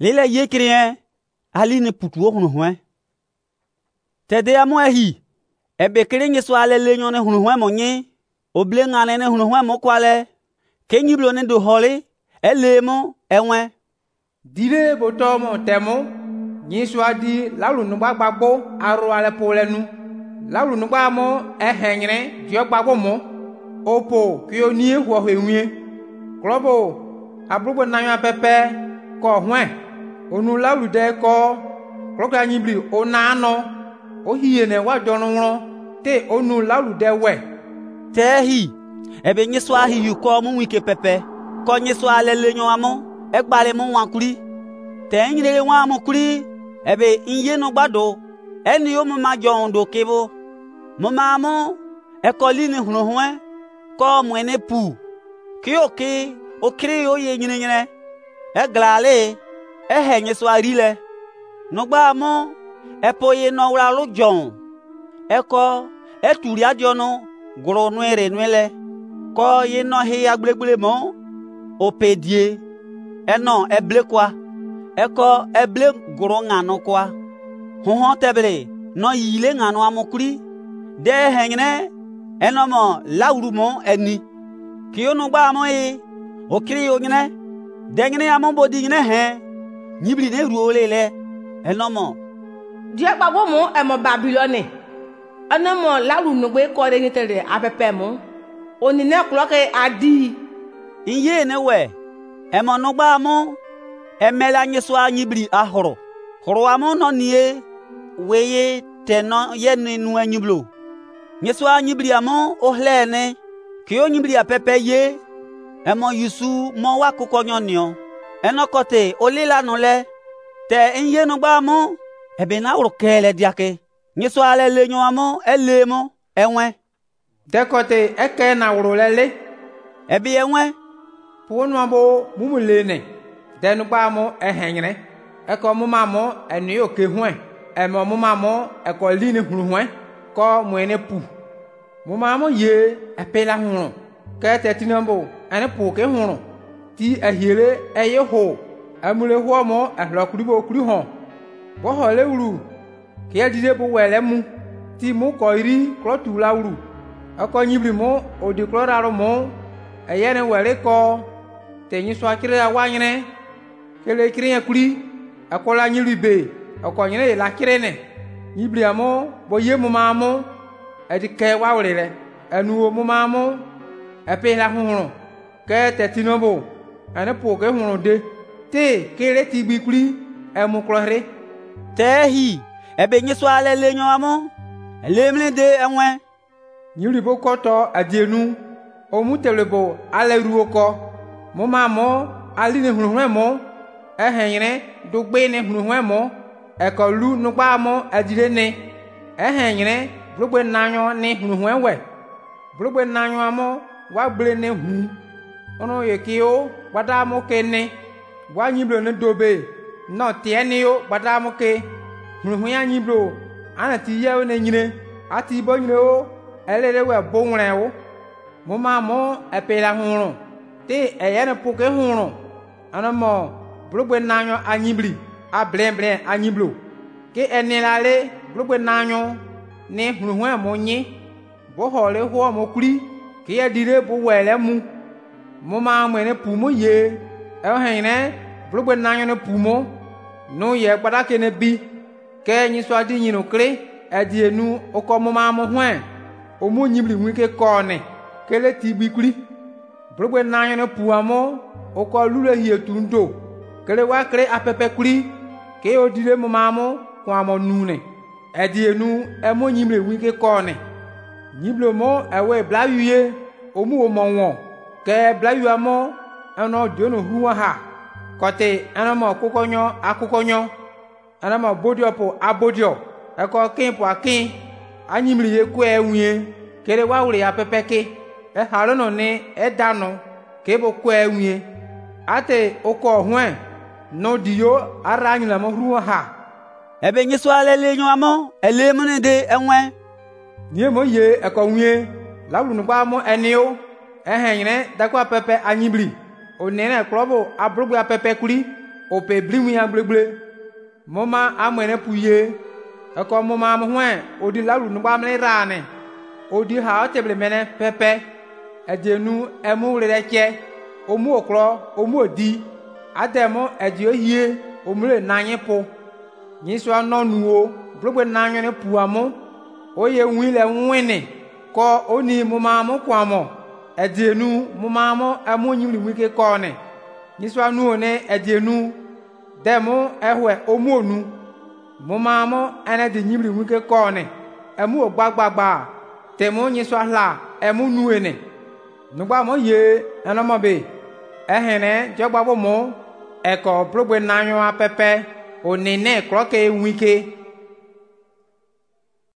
Lele ye krien ali ne putu hunu hwen. Tede amo ehi. Ebe kere nyeso alele nyone hunu hwen monye. Oble ngane ne hunu hwen mo kwale. Ke nyiblo ne do holi. Elemo enwe. Dire botomo temo. Nyeso adi laulu nugba gbagbo aro ale polenu. Laulu nugba mo ehenyre dio gbagbo mo. Opo kyo nie ho hwenwie. Klobo abrugbo nanyo pepe ko hwen. Onu laulu de ko kloka nyibli onano. O hiene wa jonwro te onu laulu de we. Tehi ebe nyeso ahi yuko mu wike pepe. Ko nyeso alele nyo amo egbale mu wankuri. Te nyire wa mo kuri ebe inye no gbado. Eni o mo ma jondo kebo. Mo ma mo ekoli ni hunu hwen ko mwene pu. Kioke o kire o ye nyine eglale ehenye so arile no gba mo epoye no wra lo jon eko eturi adiono gro nuere nuele ko ye no he agblegbele mo opedie eno eble kwa eko eble gro ngano kwa hoho tebre no yile ngano amokuri de henyne eno mo lawru mo eni kiyo no gba mo e okiri yo nyine de nyine amon bodi nyine he nyibli ne ruolele enomo dia gbagbo mo emo Babiloni anamo lalu nugbe ko de nitere apepe mo oni ne kloke adi inye ne we emo no gba mo emela nyeso anyibli ahoro horo amo no nie weye teno ye ninu anyiblo nyeso anyibli amo ohlene kiyo nyibli apepe ye emo yusu mo wa kukonyo nio enokote olila nole te inye no gba mo ebe na urukele diake nyeso alele nyo amo elemo enwe Dekote eke na urulele ebi enwe punu abo mumulene denu gba mo ehenyre eko mumamo enu oke hwen emo mumamo eko lini hunu hwen ko mwene pu mumamo ye epela hunu ke tetinambo ene pu ke hunu ti ahiele eye ho amule ho mo ahlokuri bo kuri ho bo ho le wuru ke adide bo wele mu ti mu ko iri klotu la wuru ako nyibli mo odi kloraro mo eye ne wele ko te nyi so akire awanyne kele kire kuri akola nyiri be ako nyire la kire ne nyibli amo bo ye mu mamo edi ke wa wurele enu mu mamo epe la hunu ke tetinobo ane po ke hunu de te kele ti gbikuri emu klore tehi ebe nyeso alele nyo amo elemle de enwe nyiri bo koto adienu o mutelebo ale ruoko mo mamo ali ne hunu hwemo ehenyre dugbe ne hunu hwemo ekolu nugba mo adire ne ehenyre blugbe nanyo ne hunu hwenwe blugbe nanyo amo wa gble ne hu ono yekio gbada mo kene wa nyiblo ne dobe no tieni yo gbada mo ke hunu ya nyiblo ana ti ye ne nyine ati bo nyine o elele we bo nwre o mo ma mo epela hunu te eye ne puke hunu ana mo blugbe nanyo anyibli a blemble anyiblo ke enilale blugbe nanyo ne hunu mo nyi bo hole ho mo kuri ke ya dire bo wele mu mo ma mwene pu mo ye ehene blugbe nanyo ne pu mo no ye gbada ke ne bi ke nyi so adi nyinu kre adienu oko mo ma mo hwen o mo nyibli nwike ko ne kele ti bi kuri blugbe nanyo ne pu amo oko lule hie tundo kele wa kre apepe kuri ke o dire mo ma mo kwa mo nune adienu e mo nyibli nwike ko ne nyiblo mo ewe blayuye omu o mo won ke blayu amo eno jono huwa ha kote eno mo akukonyo eno mo bodiopo abodio eko kinpo akin anyimri ye ku enwie kere wa wure apepeke e harono ni e dano ke bo ku enwie ate oko hwen no diyo ara anyula mo huwa ha ebe nyeso alele nyo amo elemune de enwe nie mo ye eko nwie lawlu no gba mo enio ehenyre dakwa pepe anyibli onene klobo abrugbe pepe kuri ope bliwi agblegble moma amene puye eko moma mhwe odi lalu nugba mle rane odi ha oteble mene pepe ejenu emu reche omu okro omu odi ademo eji ohie omule nanye po nyiso anonuo blogbe nanyo ne puamo oye nwile nwene ko oni moma mo kwamo ejenu moma mo emu nyimli wike ko ne nyiso anu ne ejenu demo ehwe omu onu moma mo ene di nyimli wike ko ne emu ogbagbagba temo nyiso ahla emu nuene nugba mo ye enomo be ehene jogbabo mo eko blogbe nanyo apepe onene kroke wike